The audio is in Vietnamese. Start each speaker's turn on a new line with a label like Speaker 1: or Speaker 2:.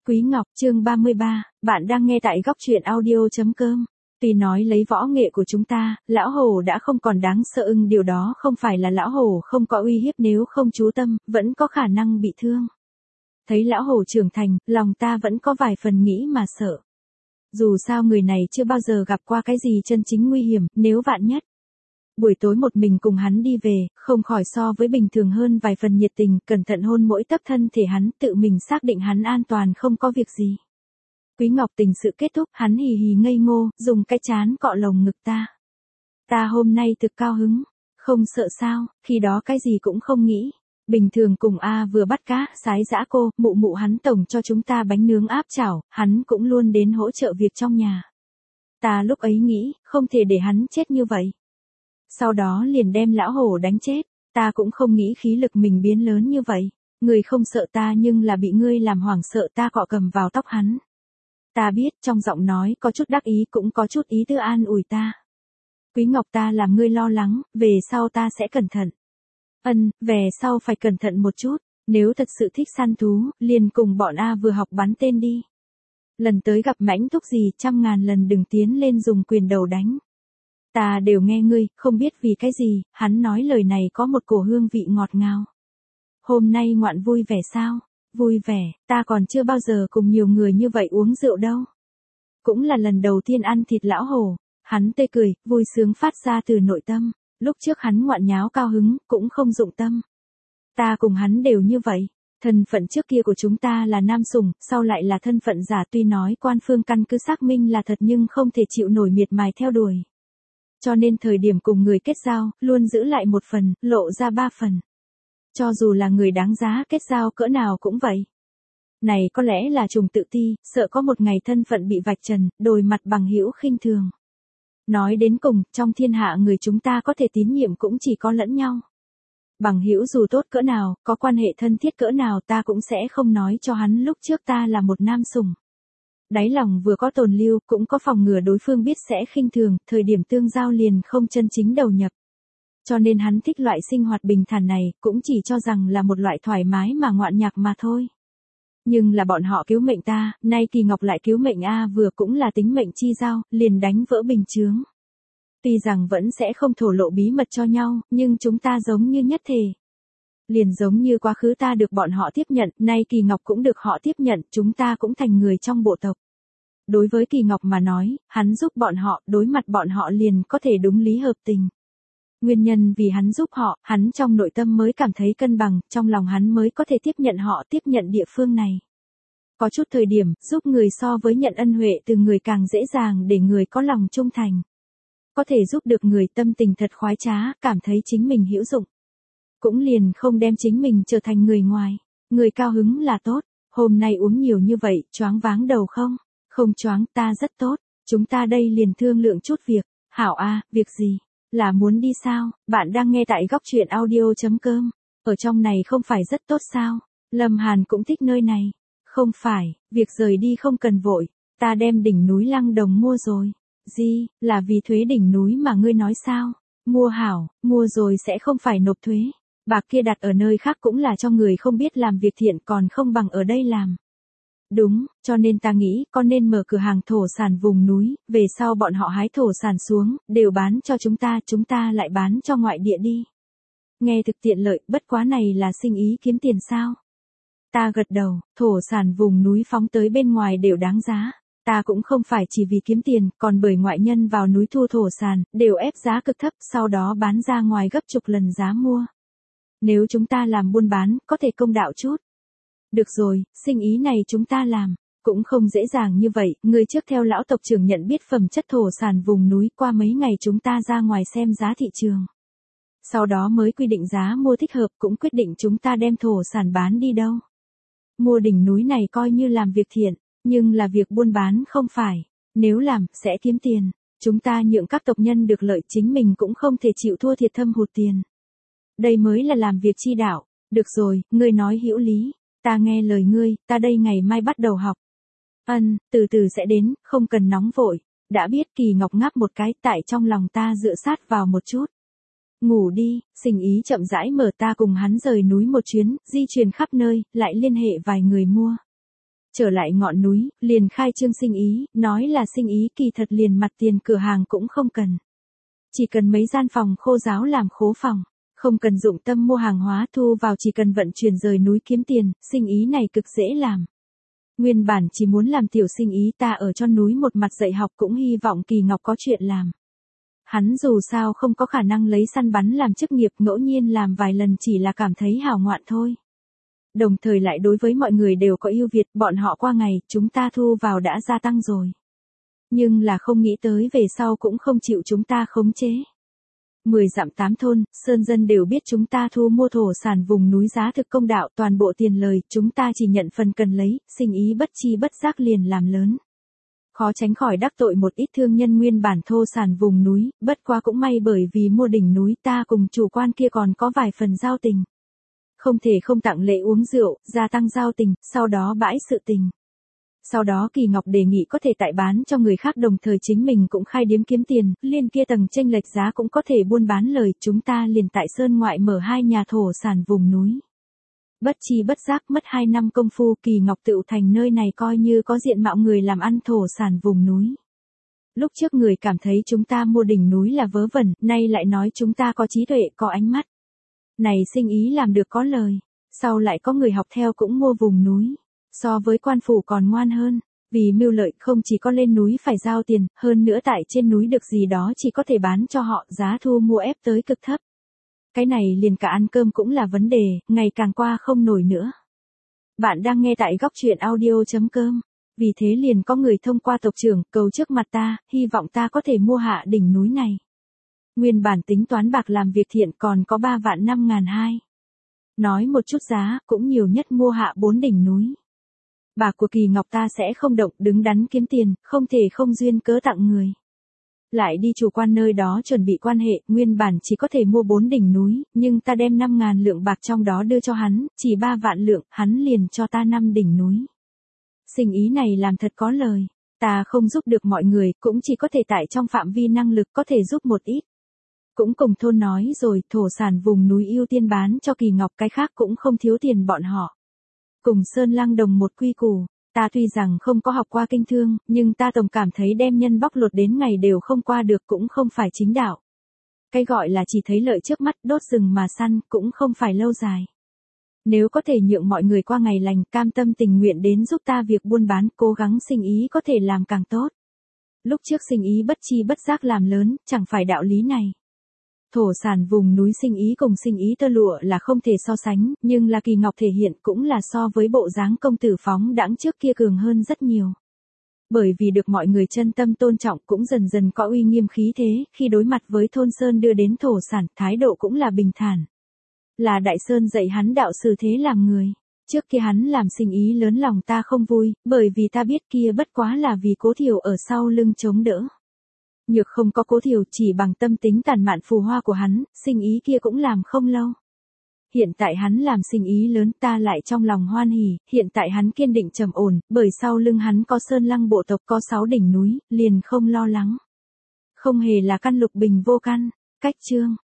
Speaker 1: Quý Ngọc chương 33, bạn đang nghe tại góc truyện audio.com. Tuy nói lấy võ nghệ của chúng ta, lão hổ đã không còn đáng sợ điều đó không phải là lão hổ không có uy hiếp nếu không chú tâm, vẫn có khả năng bị thương. Thấy lão hổ trưởng thành, lòng ta vẫn có vài phần nghĩ mà sợ. Dù sao người này chưa bao giờ gặp qua cái gì chân chính nguy hiểm, nếu vạn nhất. Buổi tối một mình cùng hắn đi về, không khỏi so với bình thường hơn vài phần nhiệt tình, cẩn thận hôn mỗi tấc thân thể hắn, tự mình xác định hắn an toàn không có việc gì. Quý Ngọc tình sự kết thúc, hắn hì hì ngây ngô, dùng cái trán cọ lồng ngực ta. Ta hôm nay thực cao hứng, không sợ sao, khi đó cái gì cũng không nghĩ. Bình thường cùng A vừa bắt cá, sái dã cô, mụ mụ hắn tổng cho chúng ta bánh nướng áp chảo, hắn cũng luôn đến hỗ trợ việc trong nhà. Ta lúc ấy nghĩ, không thể để hắn chết như vậy. Sau đó liền đem lão hổ đánh chết, ta cũng không nghĩ khí lực mình biến lớn như vậy. Người không sợ ta nhưng là bị ngươi làm hoảng sợ, ta cọ cầm vào tóc hắn. Ta biết trong giọng nói có chút đắc ý cũng có chút ý tư an ủi ta. Quý Ngọc ta làm ngươi lo lắng, về sau ta sẽ cẩn thận. Về sau phải cẩn thận một chút, nếu thật sự thích săn thú, liền cùng bọn A vừa học bắn tên đi. Lần tới gặp mãnh thúc gì 100.000 lần đừng tiến lên dùng quyền đầu đánh. Ta đều nghe ngươi, không biết vì cái gì, hắn nói lời này có một cổ hương vị ngọt ngào. Hôm nay ngoạn vui vẻ sao? Vui vẻ, ta còn chưa bao giờ cùng nhiều người như vậy uống rượu đâu. Cũng là lần đầu tiên ăn thịt lão hổ, hắn tươi cười, vui sướng phát ra từ nội tâm, lúc trước hắn ngoạn nháo cao hứng, cũng không dụng tâm. Ta cùng hắn đều như vậy, thân phận trước kia của chúng ta là nam sủng, sau lại là thân phận giả, tuy nói quan phương căn cứ xác minh là thật nhưng không thể chịu nổi miệt mài theo đuổi. Cho nên thời điểm cùng người kết giao, luôn giữ lại một phần, lộ ra 3 phần. Cho dù là người đáng giá kết giao cỡ nào cũng vậy. Này có lẽ là trùng tự ti, sợ có một ngày thân phận bị vạch trần, đồi mặt bằng hữu khinh thường. Nói đến cùng, trong thiên hạ người chúng ta có thể tín nhiệm cũng chỉ có lẫn nhau. Bằng hữu dù tốt cỡ nào, có quan hệ thân thiết cỡ nào ta cũng sẽ không nói cho hắn lúc trước ta là một nam sủng. Đáy lòng vừa có tồn lưu, cũng có phòng ngừa đối phương biết sẽ khinh thường, thời điểm tương giao liền không chân chính đầu nhập. Cho nên hắn thích loại sinh hoạt bình thản này, cũng chỉ cho rằng là một loại thoải mái mà ngoạn nhạc mà thôi. Nhưng là bọn họ cứu mệnh ta, nay Kỳ Ngọc lại cứu mệnh A vừa cũng là tính mệnh chi giao, liền đánh vỡ bình chướng. Tuy rằng vẫn sẽ không thổ lộ bí mật cho nhau, nhưng chúng ta giống như nhất thể. Liền giống như quá khứ ta được bọn họ tiếp nhận, nay Kỳ Ngọc cũng được họ tiếp nhận, chúng ta cũng thành người trong bộ tộc. Đối với Kỳ Ngọc mà nói, hắn giúp bọn họ, đối mặt bọn họ liền có thể đúng lý hợp tình. Nguyên nhân vì hắn giúp họ, hắn trong nội tâm mới cảm thấy cân bằng, trong lòng hắn mới có thể tiếp nhận họ, tiếp nhận địa phương này. Có chút thời điểm, giúp người so với nhận ân huệ từ người càng dễ dàng để người có lòng trung thành. Có thể giúp được người tâm tình thật khoái trá, cảm thấy chính mình hữu dụng. Cũng liền không đem chính mình trở thành người ngoài. Người cao hứng là tốt, hôm nay uống nhiều như vậy, choáng váng đầu không? Không choáng, ta rất tốt, chúng ta đây liền thương lượng chút việc. Hảo A, việc gì? Là muốn đi sao? Bạn đang nghe tại góc truyện audio.com. Ở trong này không phải rất tốt sao? Lâm Hàn cũng thích nơi này. Không phải, việc rời đi không cần vội. Ta đem đỉnh núi Lăng Đồng mua rồi. Gì, là vì thuế đỉnh núi mà ngươi nói sao? Mua hảo, mua rồi sẽ không phải nộp thuế. Bạc kia đặt ở nơi khác cũng là cho người không biết làm việc thiện, còn không bằng ở đây làm. Đúng, cho nên ta nghĩ con nên mở cửa hàng thổ sản vùng núi, về sau bọn họ hái thổ sản xuống, đều bán cho chúng ta lại bán cho ngoại địa đi. Nghe thực tiện lợi, bất quá này là sinh ý kiếm tiền sao? Ta gật đầu, thổ sản vùng núi phóng tới bên ngoài đều đáng giá. Ta cũng không phải chỉ vì kiếm tiền, còn bởi ngoại nhân vào núi thu thổ sản, đều ép giá cực thấp, sau đó bán ra ngoài gấp chục lần giá mua. Nếu chúng ta làm buôn bán, có thể công đạo chút. Được rồi, sinh ý này chúng ta làm, cũng không dễ dàng như vậy, người trước theo lão tộc trưởng nhận biết phẩm chất thổ sản vùng núi, qua mấy ngày chúng ta ra ngoài xem giá thị trường. Sau đó mới quy định giá mua thích hợp, cũng quyết định chúng ta đem thổ sản bán đi đâu. Mua đỉnh núi này coi như làm việc thiện, nhưng là việc buôn bán không phải, nếu làm, sẽ kiếm tiền. Chúng ta nhượng các tộc nhân được lợi, chính mình cũng không thể chịu thua thiệt thâm hụt tiền. Đây mới là làm việc chi đạo. Được rồi, ngươi nói hữu lý. Ta nghe lời ngươi, ta đây ngày mai bắt đầu học. Từ từ sẽ đến, không cần nóng vội. Đã biết. Kỳ Ngọc ngáp một cái, tại trong lòng ta dựa sát vào một chút. Ngủ đi, sinh ý chậm rãi mở, ta cùng hắn rời núi một chuyến, di chuyển khắp nơi, lại liên hệ vài người mua. Trở lại ngọn núi, liền khai trương sinh ý, nói là sinh ý kỳ thật liền mặt tiền cửa hàng cũng không cần. Chỉ cần mấy gian phòng khô giáo làm khố phòng, không cần dụng tâm mua hàng hóa thu vào, chỉ cần vận chuyển rời núi kiếm tiền, sinh ý này cực dễ làm. Nguyên bản chỉ muốn làm tiểu sinh ý, ta ở cho núi một mặt dạy học cũng hy vọng Kỳ Ngọc có chuyện làm. Hắn dù sao không có khả năng lấy săn bắn làm chức nghiệp, ngẫu nhiên làm vài lần chỉ là cảm thấy hào ngoạn thôi. Đồng thời lại đối với mọi người đều có ưu việt, bọn họ qua ngày, chúng ta thu vào đã gia tăng rồi. Nhưng là không nghĩ tới về sau cũng không chịu chúng ta khống chế. 10 dặm 8 thôn, sơn dân đều biết chúng ta thu mua thổ sản vùng núi giá thực công đạo, toàn bộ tiền lời, chúng ta chỉ nhận phần cần lấy, sinh ý bất chi bất giác liền làm lớn. Khó tránh khỏi đắc tội một ít thương nhân nguyên bản thô sản vùng núi, bất quá cũng may bởi vì mua đỉnh núi ta cùng chủ quan kia còn có vài phần giao tình. Không thể không tặng lễ uống rượu, gia tăng giao tình, sau đó bãi sự tình. Sau đó Kỳ Ngọc đề nghị có thể tại bán cho người khác, đồng thời chính mình cũng khai điếm kiếm tiền, liên kia tầng chênh lệch giá cũng có thể buôn bán lời, chúng ta liền tại sơn ngoại mở 2 nhà thổ sản vùng núi. Bất chi bất giác mất 2 năm công phu, Kỳ Ngọc tựu thành nơi này coi như có diện mạo người làm ăn thổ sản vùng núi. Lúc trước người cảm thấy chúng ta mua đỉnh núi là vớ vẩn, nay lại nói chúng ta có trí tuệ, có ánh mắt. Này sinh ý làm được có lời, sau lại có người học theo cũng mua vùng núi. So với quan phủ còn ngoan hơn, vì mưu lợi không chỉ có lên núi phải giao tiền, hơn nữa tại trên núi được gì đó chỉ có thể bán cho họ, giá thu mua ép tới cực thấp. Cái này liền cả ăn cơm cũng là vấn đề, ngày càng qua không nổi nữa. Bạn đang nghe tại góc truyện audio.com. Vì thế liền có người thông qua tộc trưởng cầu trước mặt ta, hy vọng ta có thể mua hạ đỉnh núi này. Nguyên bản tính toán bạc làm việc thiện còn có 3.500.000. Nói một chút giá, cũng nhiều nhất mua hạ 4 đỉnh núi. Bạc của Kỳ Ngọc ta sẽ không động, đứng đắn kiếm tiền, không thể không duyên cớ tặng người. Lại đi chủ quan nơi đó chuẩn bị quan hệ, nguyên bản chỉ có thể mua 4 đỉnh núi, nhưng ta đem 5.000 lượng bạc trong đó đưa cho hắn, chỉ 3 vạn lượng, hắn liền cho ta 5 đỉnh núi. Sinh ý này làm thật có lời, ta không giúp được mọi người, cũng chỉ có thể tại trong phạm vi năng lực có thể giúp một ít. Cũng cùng thôn nói rồi, thổ sản vùng núi ưu tiên bán cho Kỳ Ngọc, cái khác cũng không thiếu tiền bọn họ. Cùng Sơn Lăng đồng một quy củ, ta tuy rằng không có học qua kinh thương, nhưng ta tổng cảm thấy đem nhân bóc lột đến ngày đều không qua được cũng không phải chính đạo. Cái gọi là chỉ thấy lợi trước mắt, đốt rừng mà săn, cũng không phải lâu dài. Nếu có thể nhượng mọi người qua ngày lành, cam tâm tình nguyện đến giúp ta việc buôn bán, cố gắng sinh ý có thể làm càng tốt. Lúc trước sinh ý bất chi bất giác làm lớn, chẳng phải đạo lý này. Thổ sản vùng núi sinh ý cùng sinh ý tơ lụa là không thể so sánh, nhưng là Kỳ Ngọc thể hiện cũng là so với bộ dáng công tử phóng đãng trước kia cường hơn rất nhiều. Bởi vì được mọi người chân tâm tôn trọng cũng dần dần có uy nghiêm khí thế, khi đối mặt với thôn sơn đưa đến thổ sản, thái độ cũng là bình thản. Là Đại Sơn dạy hắn đạo sư thế làm người. Trước kia hắn làm sinh ý lớn lòng ta không vui, bởi vì ta biết kia bất quá là vì Cố Thiều ở sau lưng chống đỡ. Nhược không có Cố Thiều, chỉ bằng tâm tính tàn mạn phù hoa của hắn, sinh ý kia cũng làm không lâu. Hiện tại hắn làm sinh ý lớn, ta lại trong lòng hoan hỉ, hiện tại hắn kiên định trầm ổn, bởi sau lưng hắn có Sơn Lăng bộ tộc, có 6 đỉnh núi, liền không lo lắng. Không hề là căn lục bình vô căn. Cách chương